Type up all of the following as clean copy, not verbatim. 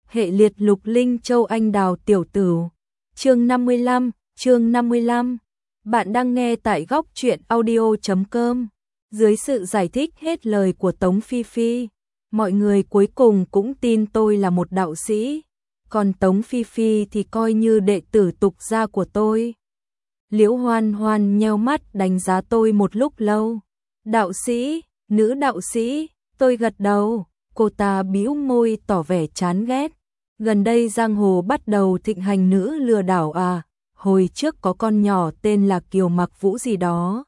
hệ liệt Lục Linh Châu Anh Đào tiểu tử. Chương 55. Bạn đang nghe tại góc truyện audio.com. Dưới sự giải thích hết lời của Tống Phi Phi, mọi người cuối cùng cũng tin tôi là một đạo sĩ, còn Tống Phi Phi thì coi như đệ tử tục gia của tôi. Liễu Hoan Hoan nheo mắt đánh giá tôi một lúc lâu. Đạo sĩ, nữ đạo sĩ, tôi gật đầu. Cô ta bĩu môi tỏ vẻ chán ghét. Gần đây giang hồ bắt đầu thịnh hành nữ lừa đảo à, hồi trước có con nhỏ tên là Kiều Mặc Vũ gì đó.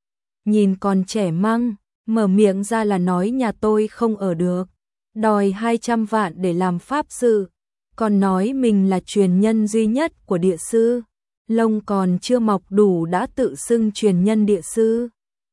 Nhìn còn trẻ măng, mở miệng ra là nói nhà tôi không ở được, đòi 200 vạn để làm pháp sự, còn nói mình là truyền nhân duy nhất của địa sư. Lông còn chưa mọc đủ đã tự xưng truyền nhân địa sư.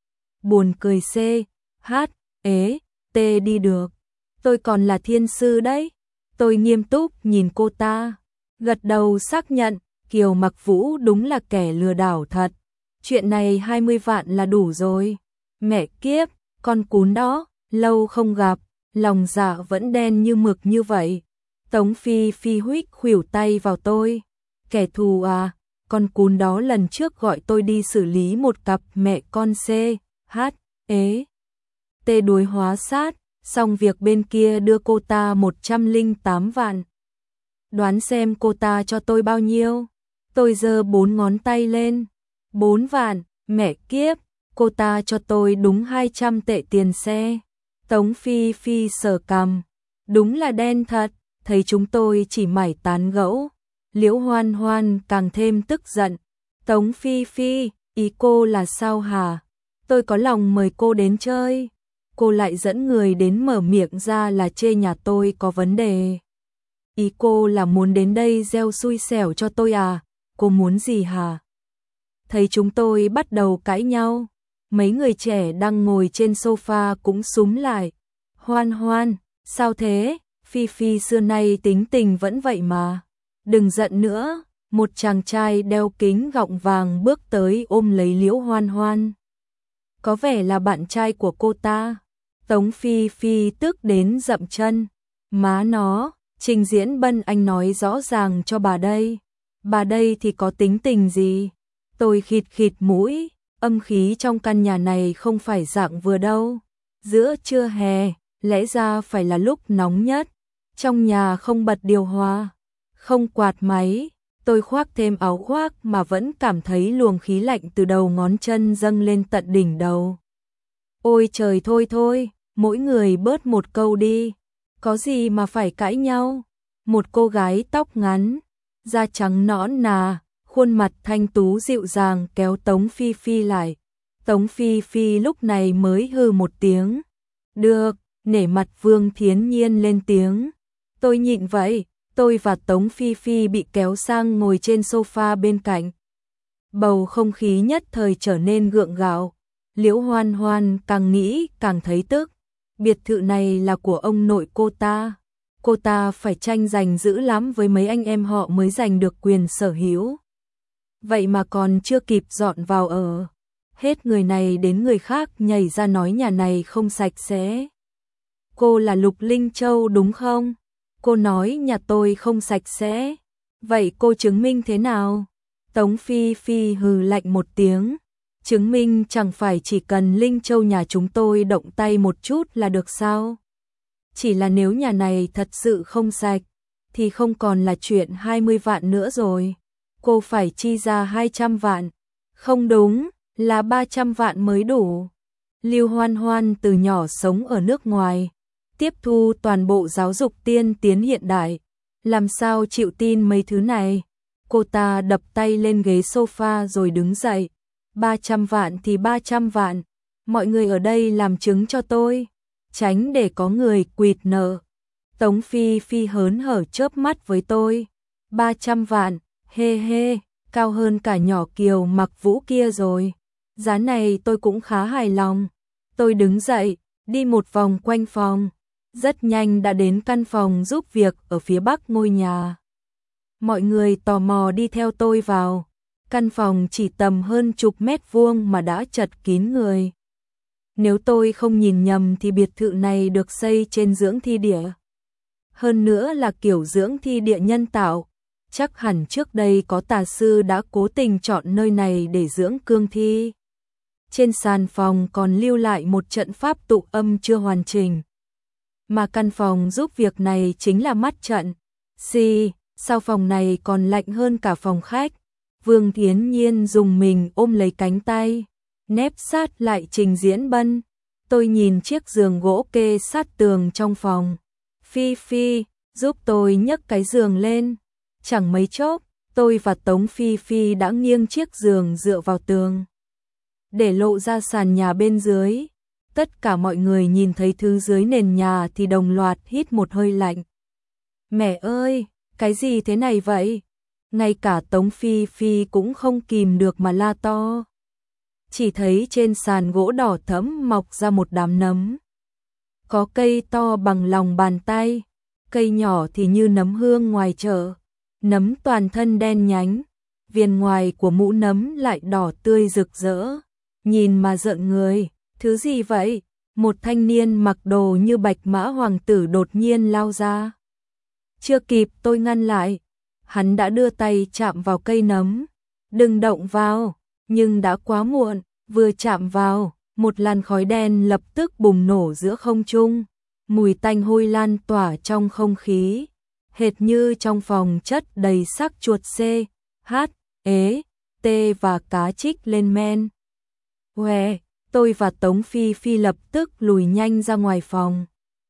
Buồn cười C, H, ế, T đi được. Tôi còn là thiên sư đấy. Tôi nghiêm túc nhìn cô ta, gật đầu xác nhận, Kiều Mặc Vũ đúng là kẻ lừa đảo thật. Chuyện này 20 vạn là đủ rồi. Mẹ kiếp, con cún đó, lâu không gặp, lòng dạ vẫn đen như mực như vậy. Tống Phi Phi huých khuỷu tay vào tôi. Kẻ thù à, con cún đó lần trước gọi tôi đi xử lý một cặp mẹ con C, H, ế, T đuối hóa sát. Xong việc bên kia đưa cô ta 108 vạn. Đoán xem cô ta cho tôi bao nhiêu? Tôi giơ 4 ngón tay lên. 4 vạn, mẹ kiếp, cô ta cho tôi đúng 200 tệ tiền xe. Tống Phi Phi sờ cằm. Đúng là đen thật, thấy chúng tôi chỉ mải tán gẫu. Liễu Hoan Hoan càng thêm tức giận. Tống Phi Phi, ý cô là sao hả? Tôi có lòng mời cô đến chơi. Cô lại dẫn người đến mở miệng ra là chê nhà tôi có vấn đề. Ý cô là muốn đến đây gieo xui xẻo cho tôi à? Cô muốn gì hả? Thấy chúng tôi bắt đầu cãi nhau, mấy người trẻ đang ngồi trên sofa cũng súm lại. Hoan Hoan, sao thế? Phi Phi xưa nay tính tình vẫn vậy mà. Đừng giận nữa. Một chàng trai đeo kính gọng vàng bước tới ôm lấy Liễu Hoan Hoan. Có vẻ là bạn trai của cô ta. Tống Phi Phi tức đến dậm chân. Má nó, Trình Diễn Bân anh nói rõ ràng cho bà đây. Bà đây thì có tính tình gì? Tôi khịt khịt mũi, âm khí trong căn nhà này không phải dạng vừa đâu. Giữa trưa hè, lẽ ra phải là lúc nóng nhất. Trong nhà không bật điều hòa, không quạt máy. Tôi khoác thêm áo khoác mà vẫn cảm thấy luồng khí lạnh từ đầu ngón chân dâng lên tận đỉnh đầu. Ôi trời thôi, mỗi người bớt một câu đi. Có gì mà phải cãi nhau? Một cô gái tóc ngắn, da trắng nõn nà, khuôn mặt thanh tú dịu dàng kéo Tống Phi Phi lại. Tống Phi Phi lúc này mới hừ một tiếng. Được, nể mặt Vương Thiến Nhiên lên tiếng. Tôi nhịn vậy. Tôi và Tống Phi Phi bị kéo sang ngồi trên sofa bên cạnh. Bầu không khí nhất thời trở nên gượng gạo. Liễu Hoan Hoan càng nghĩ càng thấy tức. Biệt thự này là của ông nội cô ta. Cô ta phải tranh giành dữ lắm với mấy anh em họ mới giành được quyền sở hữu. Vậy mà còn chưa kịp dọn vào ở. Hết người này đến người khác nhảy ra nói nhà này không sạch sẽ. Cô là Lục Linh Châu đúng không? Cô nói nhà tôi không sạch sẽ. Vậy cô chứng minh thế nào? Tống Phi Phi hừ lạnh một tiếng. Chứng minh chẳng phải chỉ cần Linh Châu nhà chúng tôi động tay một chút là được sao? Chỉ là nếu nhà này thật sự không sạch, thì không còn là chuyện 20 vạn nữa rồi. Cô phải chi ra 200 vạn. Không đúng, là 300 vạn mới đủ. Liễu Hoan Hoan từ nhỏ sống ở nước ngoài, tiếp thu toàn bộ giáo dục tiên tiến hiện đại. Làm sao chịu tin mấy thứ này? Cô ta đập tay lên ghế sofa rồi đứng dậy. 300 vạn thì 300 vạn. Mọi người ở đây làm chứng cho tôi. Tránh để có người quỵt nợ. Tống Phi Phi hớn hở chớp mắt với tôi. 300 vạn, hê hê, cao hơn cả nhỏ Kiều Mặc Vũ kia rồi. Giá này tôi cũng khá hài lòng. Tôi đứng dậy, đi một vòng quanh phòng. Rất nhanh đã đến căn phòng giúp việc ở phía bắc ngôi nhà. Mọi người tò mò đi theo tôi vào. Căn phòng chỉ tầm hơn chục mét vuông mà đã chật kín người. Nếu tôi không nhìn nhầm thì biệt thự này được xây trên dưỡng thi địa. hơn nữa là kiểu dưỡng thi địa nhân tạo. Chắc hẳn trước đây có tà sư đã cố tình chọn nơi này để dưỡng cương thi. Trên sàn phòng còn lưu lại một trận pháp tụ âm chưa hoàn chỉnh. Mà căn phòng giúp việc này chính là mắt trận. Sao phòng này còn lạnh hơn cả phòng khách? Vương Thiến Nhiên dùng mình ôm lấy cánh tay, nép sát lại Trình Diễn Bân. Tôi nhìn chiếc giường gỗ kê sát tường trong phòng. Phi Phi, giúp tôi nhấc cái giường lên. Chẳng mấy chốc, tôi và Tống Phi Phi đã nghiêng chiếc giường dựa vào tường, để lộ ra sàn nhà bên dưới. Tất cả mọi người nhìn thấy thứ dưới nền nhà thì đồng loạt hít một hơi lạnh. Mẹ ơi, cái gì thế này vậy? Ngay cả Tống Phi Phi cũng không kìm được mà la to. Chỉ thấy trên sàn gỗ đỏ thẫm mọc ra một đám nấm. Có cây to bằng lòng bàn tay, cây nhỏ thì như nấm hương ngoài chợ. Nấm toàn thân đen nhánh, viền ngoài của mũ nấm lại đỏ tươi rực rỡ. Nhìn mà rợn người, thứ gì vậy? Một thanh niên mặc đồ như Bạch Mã Hoàng tử đột nhiên lao ra. Chưa kịp tôi ngăn lại, hắn đã đưa tay chạm vào cây nấm. Đừng động vào, nhưng đã quá muộn, vừa chạm vào, một làn khói đen lập tức bùng nổ giữa không trung. Mùi tanh hôi lan tỏa trong không khí, hệt như trong phòng chất đầy xác chuột C, H, ế, T và cá trích lên men. Huề, tôi và Tống Phi Phi lập tức lùi nhanh ra ngoài phòng.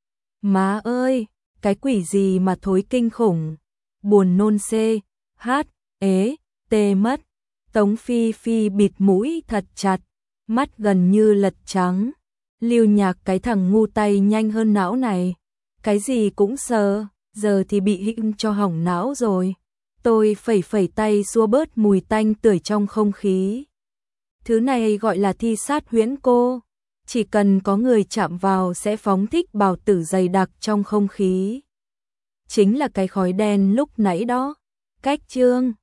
Má ơi, cái quỷ gì mà thối kinh khủng, buồn nôn C, H, ế, T mất. Tống Phi Phi bịt mũi thật chặt, mắt gần như lật trắng. Lưu Nhạc, cái thằng ngu tay nhanh hơn não này, cái gì cũng sờ, giờ thì bị hịm cho hỏng não rồi. Tôi phẩy tay xua bớt mùi tanh tưởi trong không khí. Thứ này gọi là thi sát huyễn cô, chỉ cần có người chạm vào sẽ phóng thích bào tử dày đặc trong không khí. Chính là cái khói đen lúc nãy đó. Cách chương